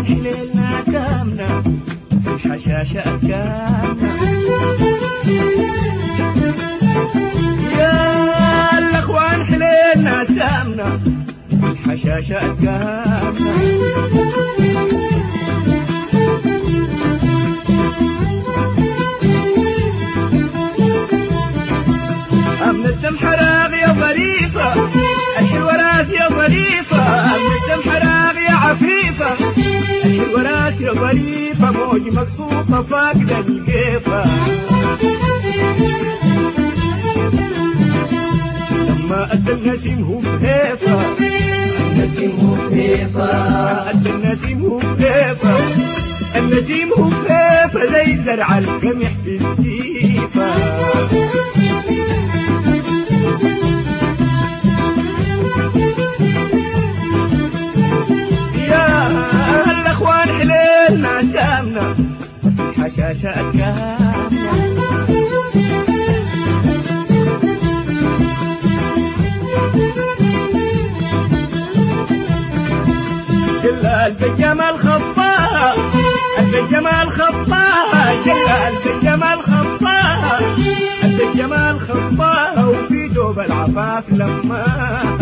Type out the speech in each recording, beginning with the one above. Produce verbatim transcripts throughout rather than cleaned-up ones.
حليلنا سامنا في الحشاشة أتكامنا. يا الأخوان حليلنا سامنا في الحشاشة أتكامنا. أمن السمح راغ يا ظريفة الحلوة راس يا ظريفة. أمن السمح راغ يا عفيفة الحلوة راس يا ظريفة. موج مقصوصة فاقدة القيفة. لما أدى النسيم هو في هيفة. النسيم هو في هيفة. أدى النسيم هو في هيفة. النسيم هو في هيفة زي زرع القمح في السيفة. سامنا في الحشاشة أتكامنا. جلال بالجمال خصاها الجمال خصاها. جلال بالجمال خصاها الجمال خصاها. وفي دوب العفاف لماها.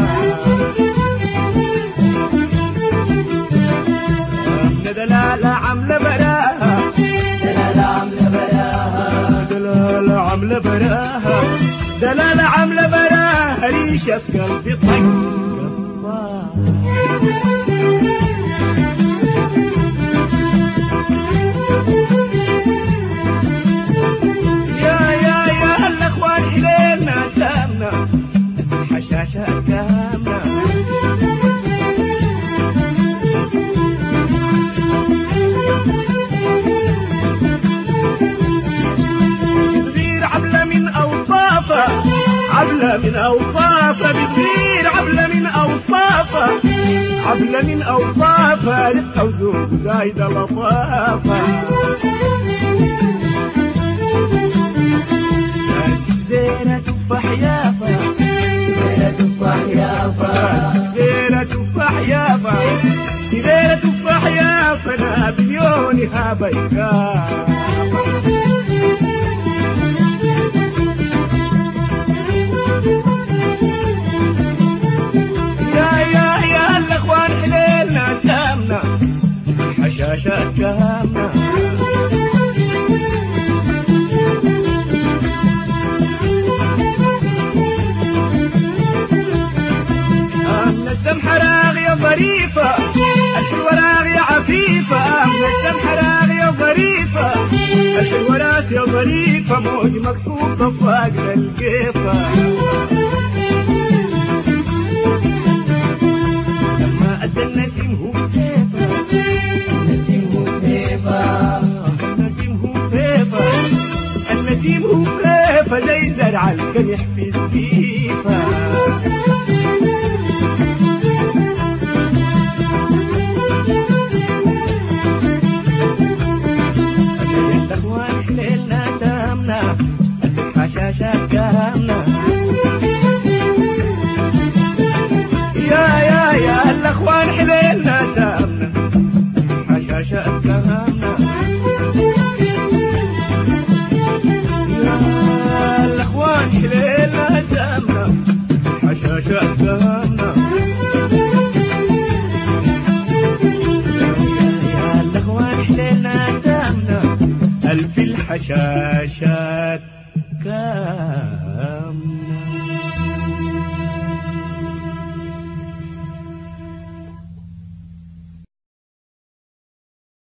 دلالة عملة براها. دلالة عملة براها. دلالة عملة براها. دلالة عملة براها. ريشة في قلبي طق قصاها. يا يا يا الأخوان حليلنا سامنا الحشاشة أتكامنا. عبلة من أوصافها بتطير. عبلة من أوصافها. عبلة من أوصافها رقة وذوق زايدة لطافة. سديرة تفاح يافا. سديرة تفاح يافا. سديرة تفاح يافا. سديرة تفاح يافا. نابليونها بيخافة. الحشاشة أتكامنا. أمن السمح راغ يا ظريفة الحلوة راغ يا عفيفة. أمن السمح راغ يا ظريفة الحلوة راس يا ظريفة. موج مقصوصة فاقدة القيفة. لما أدى النسيم هو في هيفة. النسيم هو في هيفة. النسيم هو في هيفة. النسيم هو في هيفة زي زرع القمح في السيفة. الأخوان حليلنا سامنا في الحشاشة أتكامنا. يا يا يا الأخوان حليلنا سامنا الحشاشة أتكامنا. يا الأخوان حليلنا سامنا الحشاشة أتكامنا. يا الأخوان حليلنا سامنا الف الحشاشات كامنا.